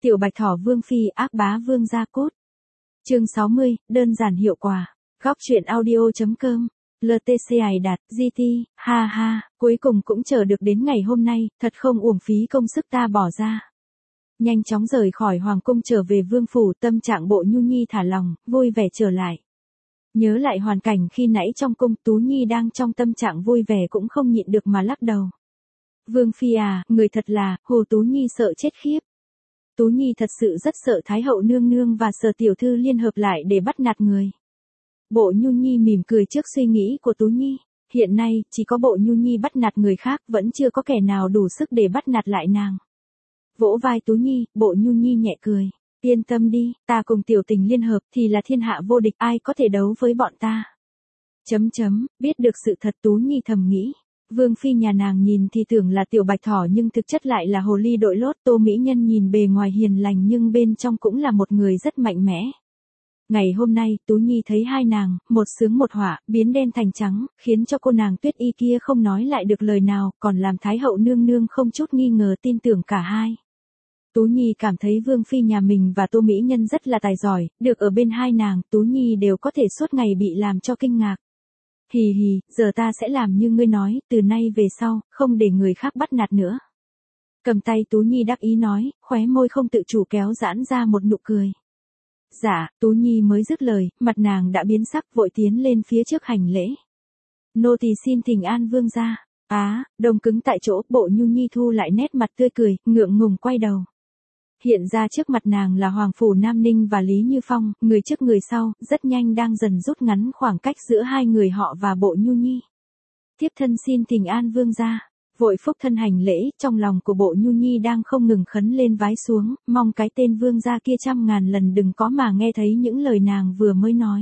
Tiểu Bạch Thỏ Vương Phi ác bá vương gia cốt. Chương 60, đơn giản hiệu quả. Góc truyện audio.com. LTC ải đạt, GT, ha ha, cuối cùng cũng chờ được đến ngày hôm nay, thật không uổng phí công sức ta bỏ ra. Nhanh chóng rời khỏi hoàng cung trở về vương phủ, tâm trạng Bộ Nhu Nhi thả lòng, vui vẻ trở lại. Nhớ lại hoàn cảnh khi nãy trong cung, Tú Nhi đang trong tâm trạng vui vẻ cũng không nhịn được mà lắc đầu. Vương Phi à, người thật là, Hồ Tú Nhi sợ chết khiếp. Tú Nhi thật sự rất sợ Thái hậu nương nương và Sở tiểu thư liên hợp lại để bắt nạt người. Bộ Nhu Nhi mỉm cười trước suy nghĩ của Tú Nhi. Hiện nay, chỉ có Bộ Nhu Nhi bắt nạt người khác, vẫn chưa có kẻ nào đủ sức để bắt nạt lại nàng. Vỗ vai Tú Nhi, Bộ Nhu Nhi nhẹ cười. Yên tâm đi, ta cùng tiểu tình liên hợp thì là thiên hạ vô địch, ai có thể đấu với bọn ta. Biết được sự thật Tú Nhi thầm nghĩ. Vương Phi nhà nàng nhìn thì tưởng là Tiểu Bạch Thỏ nhưng thực chất lại là hồ ly đội lốt. Tô Mỹ Nhân nhìn bề ngoài hiền lành nhưng bên trong cũng là một người rất mạnh mẽ. Ngày hôm nay, Tú Nhi thấy hai nàng, một sướng một họa, biến đen thành trắng, khiến cho cô nàng Tuyết Y kia không nói lại được lời nào, còn làm Thái hậu nương nương không chút nghi ngờ tin tưởng cả hai. Tú Nhi cảm thấy Vương Phi nhà mình và Tô Mỹ Nhân rất là tài giỏi, được ở bên hai nàng, Tú Nhi đều có thể suốt ngày bị làm cho kinh ngạc. Hì hì, giờ ta sẽ làm như ngươi nói, từ nay về sau, không để người khác bắt nạt nữa. Cầm tay Tú Nhi đắc ý nói, khóe môi không tự chủ kéo giãn ra một nụ cười. Dạ, Tú Nhi mới dứt lời, mặt nàng đã biến sắc vội tiến lên phía trước hành lễ. Nô tỳ xin thỉnh an vương gia. Đông cứng tại chỗ, Bộ Nhu Nhi thu lại nét mặt tươi cười, ngượng ngùng quay đầu. Hiện ra trước mặt nàng là Hoàng Phủ Nam Ninh và Lý Như Phong, người trước người sau, rất nhanh đang dần rút ngắn khoảng cách giữa hai người họ và Bộ Nhu Nhi. Thiếp thân xin thỉnh an vương gia. Vội phúc thân hành lễ, trong lòng của Bộ Nhu Nhi đang không ngừng khấn lên vái xuống, mong cái tên vương gia kia trăm ngàn lần đừng có mà nghe thấy những lời nàng vừa mới nói.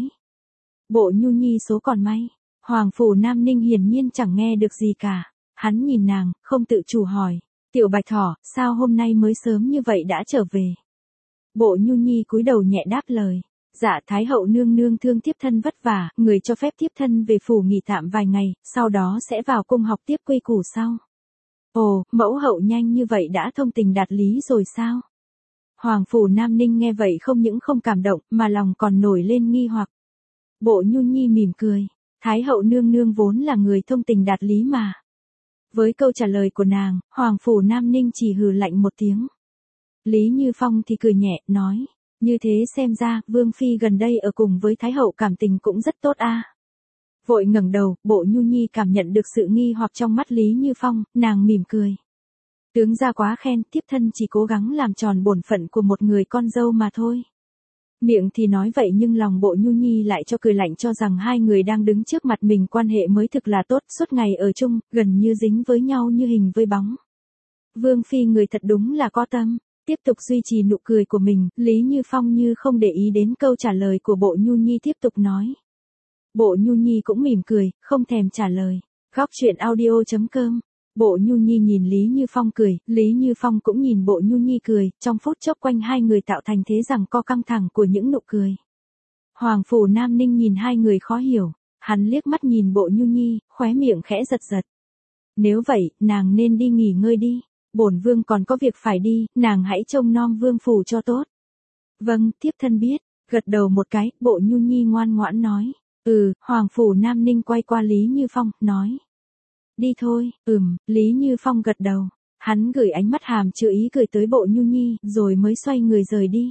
Bộ Nhu Nhi số còn may, Hoàng Phủ Nam Ninh hiển nhiên chẳng nghe được gì cả. Hắn nhìn nàng, không tự chủ hỏi, Tiểu Bạch Thỏ, sao hôm nay mới sớm như vậy đã trở về? Bộ Nhu Nhi cúi đầu nhẹ đáp lời. Dạ, Thái hậu nương nương thương thiếp thân vất vả, người cho phép thiếp thân về phủ nghỉ tạm vài ngày, sau đó sẽ vào cung học tiếp quy củ sau. Ồ, mẫu hậu nhanh như vậy đã thông tình đạt lý rồi sao? Hoàng Phủ Nam Ninh nghe vậy không những không cảm động, mà lòng còn nổi lên nghi hoặc. Bộ Nhu Nhi mỉm cười, Thái hậu nương nương vốn là người thông tình đạt lý mà. Với câu trả lời của nàng, Hoàng Phủ Nam Ninh chỉ hừ lạnh một tiếng. Lý Như Phong thì cười nhẹ, nói. Như thế xem ra, Vương Phi gần đây ở cùng với Thái hậu cảm tình cũng rất tốt a. Vội ngẩng đầu, Bộ Nhu Nhi cảm nhận được sự nghi hoặc trong mắt Lý Như Phong, nàng mỉm cười. Tướng gia quá khen, thiếp thân chỉ cố gắng làm tròn bổn phận của một người con dâu mà thôi. Miệng thì nói vậy nhưng lòng Bộ Nhu Nhi lại cho cười lạnh cho rằng hai người đang đứng trước mặt mình quan hệ mới thực là tốt, suốt ngày ở chung, gần như dính với nhau như hình với bóng. Vương Phi người thật đúng là có tâm. Tiếp tục duy trì nụ cười của mình, Lý Như Phong như không để ý đến câu trả lời của Bộ Nhu Nhi tiếp tục nói. Bộ Nhu Nhi cũng mỉm cười, không thèm trả lời. Góc truyện audio.com. Bộ Nhu Nhi nhìn Lý Như Phong cười, Lý Như Phong cũng nhìn Bộ Nhu Nhi cười, trong phút chốc quanh hai người tạo thành thế rằng co căng thẳng của những nụ cười. Hoàng Phủ Nam Ninh nhìn hai người khó hiểu, hắn liếc mắt nhìn Bộ Nhu Nhi, khóe miệng khẽ giật giật. Nếu vậy, nàng nên đi nghỉ ngơi đi. Bổn vương còn có việc phải đi, nàng hãy trông nom vương phủ cho tốt. Vâng, thiếp thân biết, gật đầu một cái, Bộ Nhu Nhi ngoan ngoãn nói. Hoàng Phủ Nam Ninh quay qua Lý Như Phong, nói. Đi thôi, Lý Như Phong gật đầu. Hắn gửi ánh mắt hàm chứa ý cười tới Bộ Nhu Nhi, rồi mới xoay người rời đi.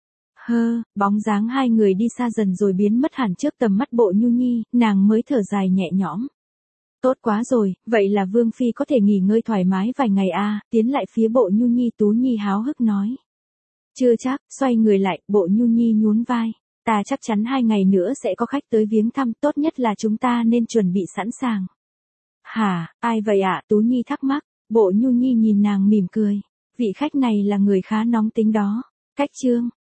Bóng dáng hai người đi xa dần rồi biến mất hẳn trước tầm mắt Bộ Nhu Nhi, nàng mới thở dài nhẹ nhõm. Tốt quá rồi, vậy là Vương Phi có thể nghỉ ngơi thoải mái vài ngày tiến lại phía Bộ Nhu Nhi. Tú Nhi háo hức nói. Chưa chắc, xoay người lại, Bộ Nhu Nhi nhún vai. Ta chắc chắn 2 ngày nữa sẽ có khách tới viếng thăm, tốt nhất là chúng ta nên chuẩn bị sẵn sàng. Hả, ai vậy ạ? Tú Nhi thắc mắc, Bộ Nhu Nhi nhìn nàng mỉm cười. Vị khách này là người khá nóng tính đó. Cách Trương,